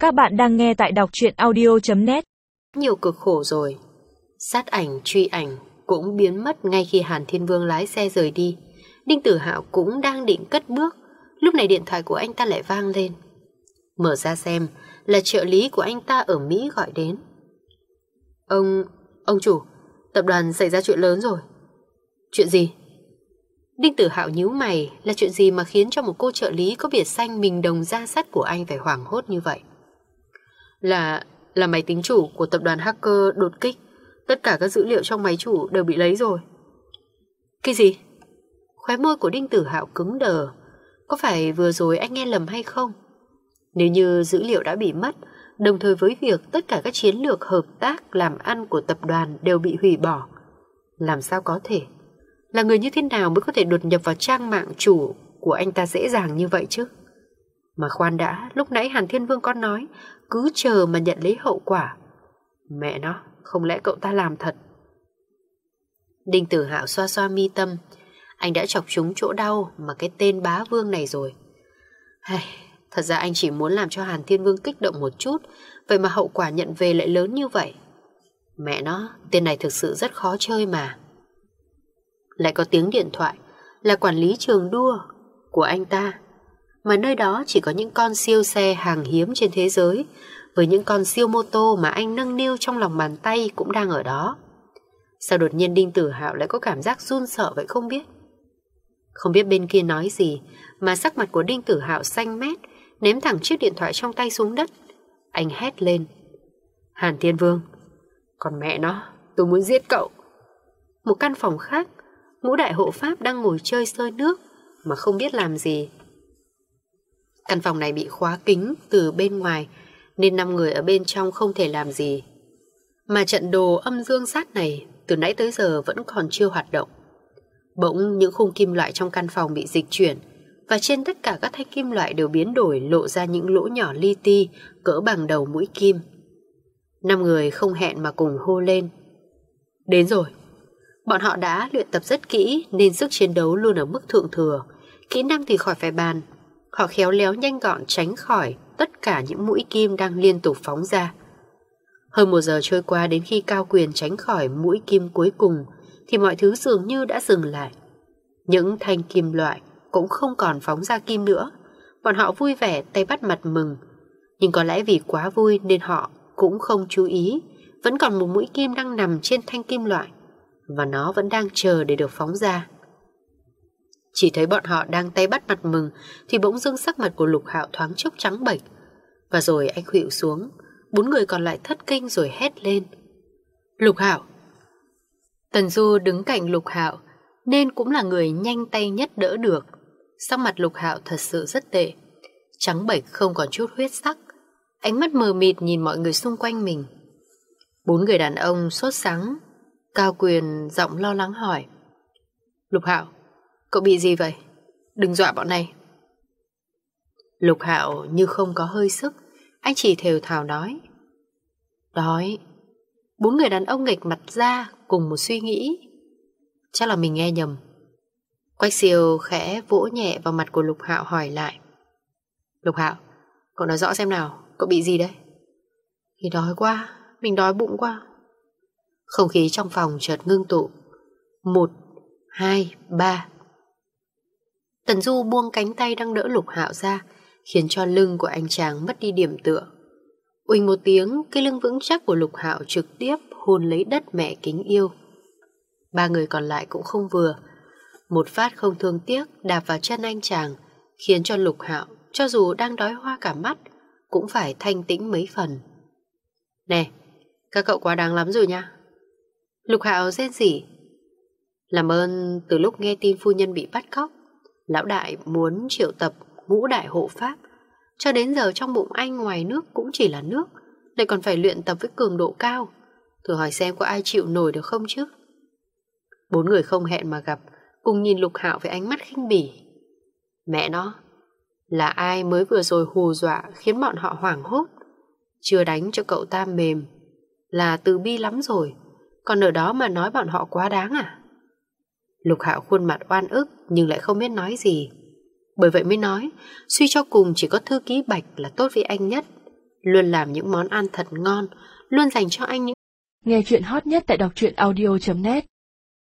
Các bạn đang nghe tại đọc truyện audio.net. Nhiều cực khổ rồi. Sát ảnh, truy ảnh cũng biến mất ngay khi Hàn Thiên Vương lái xe rời đi. Đinh Tử Hạo cũng đang định cất bước. Lúc này điện thoại của anh ta lại vang lên. Mở ra xem, là trợ lý của anh ta ở Mỹ gọi đến. Ông chủ, tập đoàn xảy ra chuyện lớn rồi. Chuyện gì? Đinh Tử Hạo nhíu mày, là chuyện gì mà khiến cho một cô trợ lý có biệt danh mình đồng gia sắt của anh phải hoảng hốt như vậy? Là máy tính chủ của tập đoàn hacker đột kích. Tất cả các dữ liệu trong máy chủ đều bị lấy rồi. Cái gì? Khóe môi của Đinh Tử Hạo cứng đờ. Có phải vừa rồi anh nghe lầm hay không? Nếu như dữ liệu đã bị mất, đồng thời với việc tất cả các chiến lược hợp tác làm ăn của tập đoàn đều bị hủy bỏ, làm sao có thể? Là người như thế nào mới có thể đột nhập vào trang mạng chủ của anh ta dễ dàng như vậy chứ? Mà khoan đã, lúc nãy Hàn Thiên Vương có nói cứ chờ mà nhận lấy hậu quả. Mẹ nó, không lẽ cậu ta làm thật? Đinh Tử Hạo xoa xoa mi tâm. Anh đã chọc trúng chỗ đau mà cái tên bá vương này rồi. Thật ra anh chỉ muốn làm cho Hàn Thiên Vương kích động một chút, vậy mà hậu quả nhận về lại lớn như vậy. Mẹ nó, tên này thực sự rất khó chơi mà. Lại có tiếng điện thoại, là quản lý trường đua của anh ta. Mà nơi đó chỉ có những con siêu xe hàng hiếm trên thế giới, với những con siêu mô tô mà anh nâng niu trong lòng bàn tay cũng đang ở đó. Sao đột nhiên Đinh Tử Hạo lại có cảm giác run sợ vậy không biết? Không biết bên kia nói gì mà sắc mặt của Đinh Tử Hạo xanh mét, ném thẳng chiếc điện thoại trong tay xuống đất. Anh hét lên. Hàn Thiên Vương, còn mẹ nó, tôi muốn giết cậu. Một căn phòng khác, ngũ đại hộ pháp đang ngồi chơi sơi nước mà không biết làm gì. Căn phòng này bị khóa kín từ bên ngoài nên 5 người ở bên trong không thể làm gì. Mà trận đồ âm dương sát này từ nãy tới giờ vẫn còn chưa hoạt động. Bỗng những khung kim loại trong căn phòng bị dịch chuyển, và trên tất cả các thanh kim loại đều biến đổi, lộ ra những lỗ nhỏ li ti cỡ bằng đầu mũi kim. 5 người không hẹn mà cùng hô lên. Đến rồi. Bọn họ đã luyện tập rất kỹ nên sức chiến đấu luôn ở mức thượng thừa. Kỹ năng thì khỏi phải bàn. Họ khéo léo nhanh gọn tránh khỏi tất cả những mũi kim đang liên tục phóng ra. Hơn 1 giờ trôi qua, đến khi Cao Quyền tránh khỏi mũi kim cuối cùng thì mọi thứ dường như đã dừng lại. Những thanh kim loại cũng không còn phóng ra kim nữa. Bọn họ vui vẻ tay bắt mặt mừng. Nhưng có lẽ vì quá vui nên họ cũng không chú ý, vẫn còn một mũi kim đang nằm trên thanh kim loại, và nó vẫn đang chờ để được phóng ra. Chỉ thấy bọn họ đang tay bắt mặt mừng thì bỗng dưng sắc mặt của Lục Hạo thoáng chốc trắng bệch, và rồi anh khuỵu xuống. 4 người còn lại thất kinh rồi hét lên. Lục Hạo! Tần Du đứng cạnh Lục Hạo nên cũng là người nhanh tay nhất đỡ được. Sắc mặt Lục Hạo thật sự rất tệ, trắng bệch không còn chút huyết sắc, ánh mắt mờ mịt nhìn mọi người xung quanh mình. 4 người đàn ông sốt sắng. Cao Quyền giọng lo lắng hỏi. Lục Hạo, cậu bị gì vậy? Đừng dọa bọn này. Lục Hạo như không có hơi sức, anh chỉ thều thào nói. Đói. 4 người đàn ông nghệch mặt ra cùng một suy nghĩ. Chắc là mình nghe nhầm. Quách Siêu khẽ vỗ nhẹ vào mặt của Lục Hạo hỏi lại. Lục Hạo, cậu nói rõ xem nào, cậu bị gì đấy? Thì đói quá, mình đói bụng quá. Không khí trong phòng chợt ngưng tụ. 1, 2, 3. Tần Du buông cánh tay đang đỡ Lục Hạo ra, khiến cho lưng của anh chàng mất đi điểm tựa. Uỳnh một tiếng, cái lưng vững chắc của Lục Hạo trực tiếp hôn lấy đất mẹ kính yêu. 3 người còn lại cũng không vừa. Một phát không thương tiếc đạp vào chân anh chàng, khiến cho Lục Hạo cho dù đang đói hoa cả mắt cũng phải thanh tĩnh mấy phần. Nè, các cậu quá đáng lắm rồi nha. Lục Hạo rên rỉ. Làm ơn, từ lúc nghe tin phu nhân bị bắt cóc, lão đại muốn triệu tập ngũ đại hộ pháp, cho đến giờ trong bụng anh ngoài nước cũng chỉ là nước, lại còn phải luyện tập với cường độ cao. Thử hỏi xem có ai chịu nổi được không chứ? 4 người không hẹn mà gặp, cùng nhìn Lục Hạo với ánh mắt khinh bỉ. Mẹ nó, là ai mới vừa rồi hù dọa khiến bọn họ hoảng hốt? Chưa đánh cho cậu ta mềm là từ bi lắm rồi, còn ở đó mà nói bọn họ quá đáng à? Lục Hạo khuôn mặt oan ức nhưng lại không biết nói gì. Bởi vậy mới nói, suy cho cùng chỉ có thư ký Bạch là tốt với anh nhất. luôn làm những món ăn thật ngon, luôn dành cho anh những Nghe chuyện hot nhất tại đọc truyện audio.net